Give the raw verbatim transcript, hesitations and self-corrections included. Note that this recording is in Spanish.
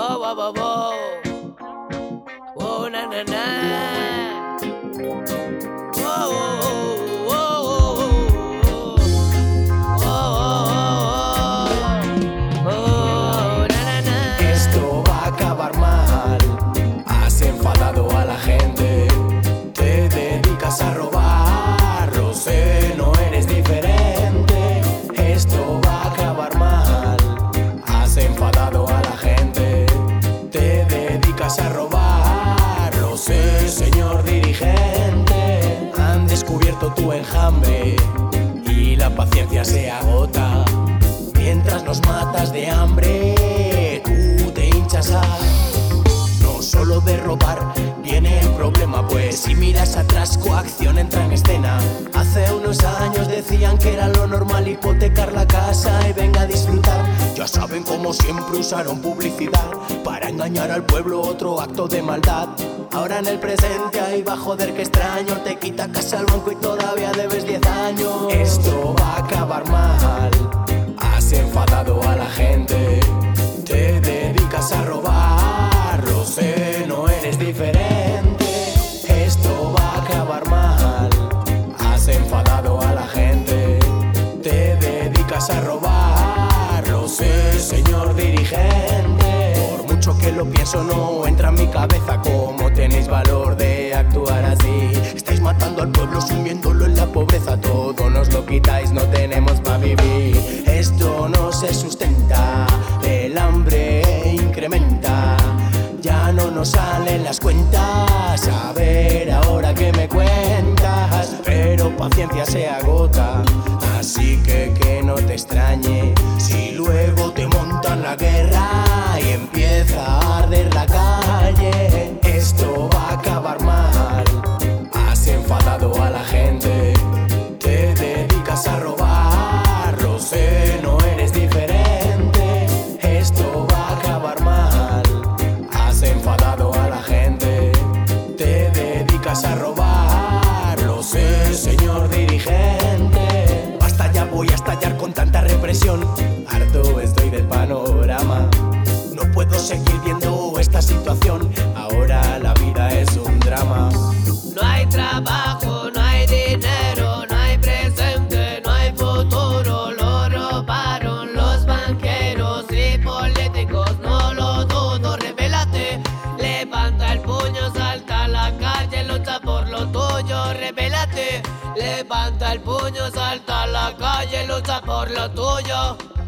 Wow, wow, wow, wow. Oh, na, na, na. Oh, oh, oh, oh, oh, oh, oh, oh, na, na, na. Esto va a acabar mal. Has enfadado a la gente. Te dedicas a robar. Lo sé, no eres diferente. Esto va a acabar mal. Has enfadado a la gente. Te dedicas a robar. Lo sé, señor dirigente. Han descubierto tu enjambre y la paciencia se agota. Mientras nos matas de hambre, tú te hinchas a... No solo de robar viene el problema, pues si miras atrás, coacción entra en escena. Hace unos años decían que era lo normal hipotecar la casa y venga a disfrutar. Ya saben cómo siempre usaron publicidad para engañar al pueblo, otro acto de maldad. Ahora en el presente ahí va, joder, qué extraño. Te quita casa al banco y todavía debes diez años. Esto va a acabar mal. Has enfadado a la gente. Te dedicas a robar. Lo sé, no eres diferente. Esto va a acabar mal. Has enfadado a la gente. Te dedicas a robar. Lo sé, señor dirigente. Por mucho que lo pienso no entra en mi cabeza. ¿Cómo tenéis valor de actuar así? Estáis matando al pueblo, sumiéndolo en la pobreza. Todo nos lo quitáis, no tenemos pa' vivir. Esto no se sustenta, el hambre incrementa. Ya no nos salen las cuentas. A ver ahora que me cuentas. Pero paciencia se agota, así que que no te extrañe si luego te montan la guerra y empieza a arder la calle. Esto va a acabar mal. Has enfadado a la gente. Te dedicas a robar. Lo sé, no eres diferente. Esto va a acabar mal. Has enfadado a la gente. Te dedicas a robar. Lo sé, señor dirigente. Basta ya, voy a estallar con tanta represión. Harto estoy del panorama. No puedo seguir viendo esta situación. Ahora la vida es un drama. No hay trabajo, no hay dinero, no hay presente, no hay futuro. Lo robaron los banqueros y políticos, no lo dudo. Rebélate, levanta el puño, salta a la calle, lucha por lo tuyo. Rebélate, levanta el puño, salta a la calle, lucha por lo tuyo.